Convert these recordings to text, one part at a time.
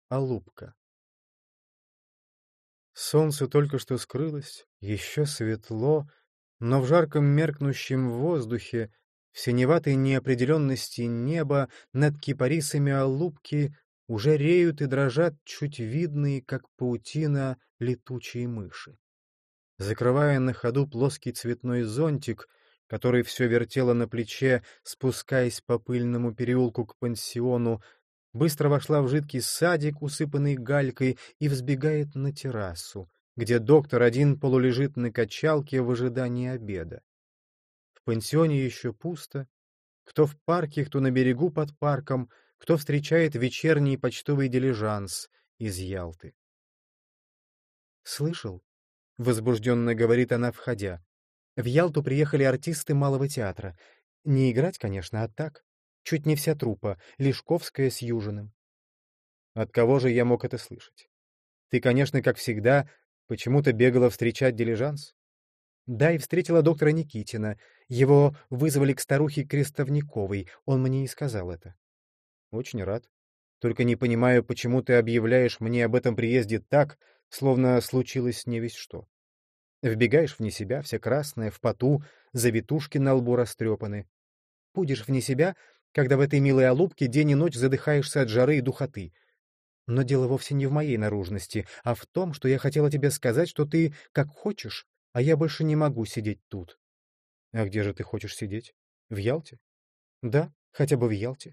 Алупка. Солнце только что скрылось, еще светло, но в жарком меркнущем воздухе, в синеватой неопределенности неба над кипарисами Алупки уже реют и дрожат чуть видные, как паутина, летучие мыши. Закрывая на ходу плоский цветной зонтик, который все вертело на плече, спускаясь по пыльному переулку к пансиону, быстро вошла в жидкий садик, усыпанный галькой, и взбегает на террасу, где доктор один полулежит на качалке в ожидании обеда. В пансионе еще пусто. Кто в парке, кто на берегу под парком, кто встречает вечерний почтовый дилижанс из Ялты. «Слышал?» — возбужденно говорит она, входя. «В Ялту приехали артисты Малого театра. Не играть, конечно, а так. Чуть не вся труппа, Лешковская с Южиным». От кого же я мог это слышать? Ты, конечно, как всегда, почему-то бегала встречать дилижанс? Да, и встретила доктора Никитина. Его вызвали к старухе Крестовниковой, он мне и сказал это. Очень рад. Только не понимаю, почему ты объявляешь мне об этом приезде так, словно случилось не весть что. Вбегаешь вне себя, вся красная, в поту, завитушки на лбу растрепаны. Будешь вне себя, когда в этой милой Алупке день и ночь задыхаешься от жары и духоты. Но дело вовсе не в моей наружности, а в том, что я хотела тебе сказать, что ты как хочешь, а я больше не могу сидеть тут. А где же ты хочешь сидеть? В Ялте? Да, хотя бы в Ялте.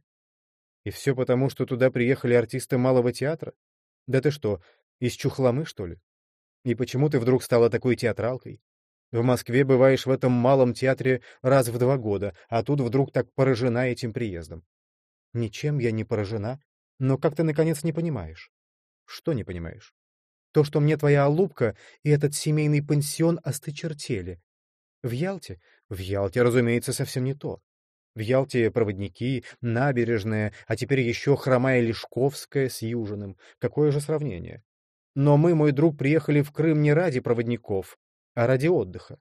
И все потому, что туда приехали артисты Малого театра? Да ты что, из Чухломы, что ли? И почему ты вдруг стала такой театралкой? В Москве бываешь в этом малом театре раз в 2 года, а тут вдруг так поражена этим приездом. Ничем я не поражена, но как ты, наконец, не понимаешь? Что не понимаешь? То, что мне твоя Алупка и этот семейный пансион осточертели. В Ялте? В Ялте, разумеется, совсем не то. В Ялте проводники, набережная, а теперь еще хромая Лешковская с Южиным. Какое же сравнение? Но мы, мой друг, приехали в Крым не ради проводников, а ради отдыха.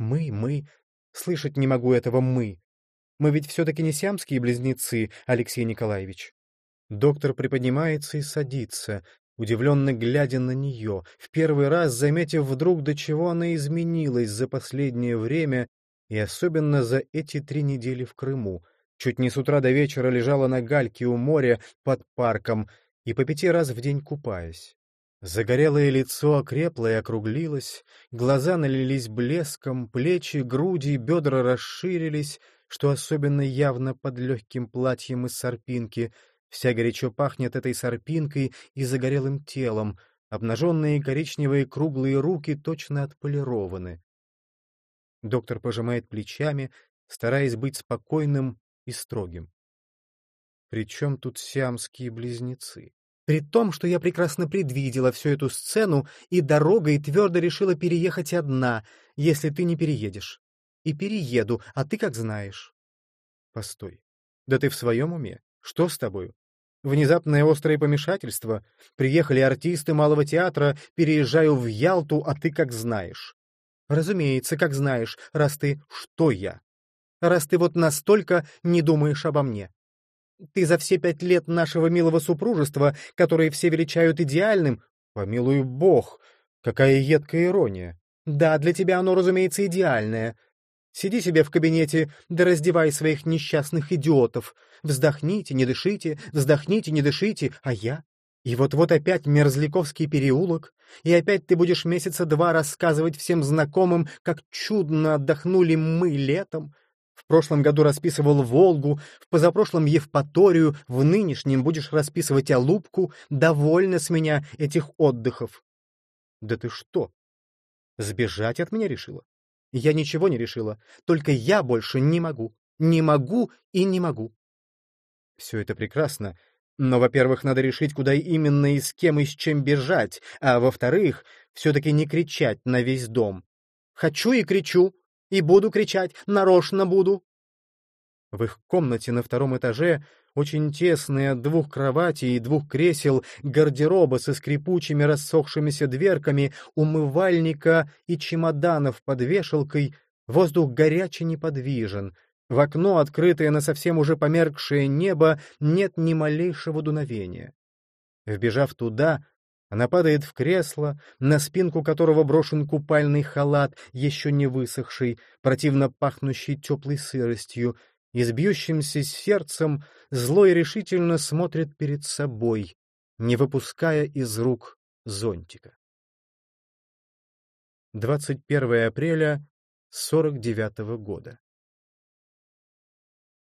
Мы. Слышать не могу этого «мы». Мы ведь все-таки не сиамские близнецы, Алексей Николаевич. Доктор приподнимается и садится, удивленно глядя на нее, в первый раз заметив вдруг, до чего она изменилась за последнее время и особенно за эти 3 недели в Крыму. Чуть не с утра до вечера лежала на гальке у моря под парком и по 5 раз в день купаясь. Загорелое лицо окрепло и округлилось, глаза налились блеском, плечи, груди и бедра расширились, что особенно явно под легким платьем из сорпинки. Вся горячо пахнет этой сорпинкой и загорелым телом, обнаженные коричневые круглые руки точно отполированы. Доктор пожимает плечами, стараясь быть спокойным и строгим. «При чем тут сиамские близнецы?» «При том, что я прекрасно предвидела всю эту сцену и дорогой твердо решила переехать одна, если ты не переедешь. И перееду, а ты как знаешь». «Постой. Да ты в своем уме? Что с тобою? Внезапное острое помешательство? Приехали артисты Малого театра, переезжаю в Ялту, а ты как знаешь». «Разумеется, как знаешь, раз ты... Что я? Раз ты вот настолько не думаешь обо мне. Ты за все 5 лет нашего милого супружества, которое все величают идеальным... Помилуй бог, какая едкая ирония. Да, для тебя оно, разумеется, идеальное. Сиди себе в кабинете, да раздевай своих несчастных идиотов. Вздохните, не дышите, вздохните, не дышите, а я? И вот-вот опять Мерзляковский переулок, и опять ты будешь месяца 2 рассказывать всем знакомым, как чудно отдохнули мы летом. В прошлом году расписывал Волгу, в позапрошлом Евпаторию, в нынешнем будешь расписывать Алупку. Довольно с меня этих отдыхов. Да ты что, сбежать от меня решила? Я ничего не решила, только я больше не могу. Не могу и не могу. Все это прекрасно, но, во-первых, надо решить, куда именно и с кем и с чем бежать, а во-вторых, все-таки не кричать на весь дом. Хочу и кричу, и буду кричать, нарочно буду. В их комнате на 2-м этаже, очень тесные от 2 кроватей и 2 кресел, гардероба со скрипучими рассохшимися дверками, умывальника и чемоданов под вешалкой, воздух горячий неподвижен. В окно, открытое на совсем уже померкшее небо, нет ни малейшего дуновения. Вбежав туда, она падает в кресло, на спинку которого брошен купальный халат, еще не высохший, противно пахнущий теплой сыростью, и с бьющимся сердцем зло и решительно смотрит перед собой, не выпуская из рук зонтика. 21 апреля 49-го года.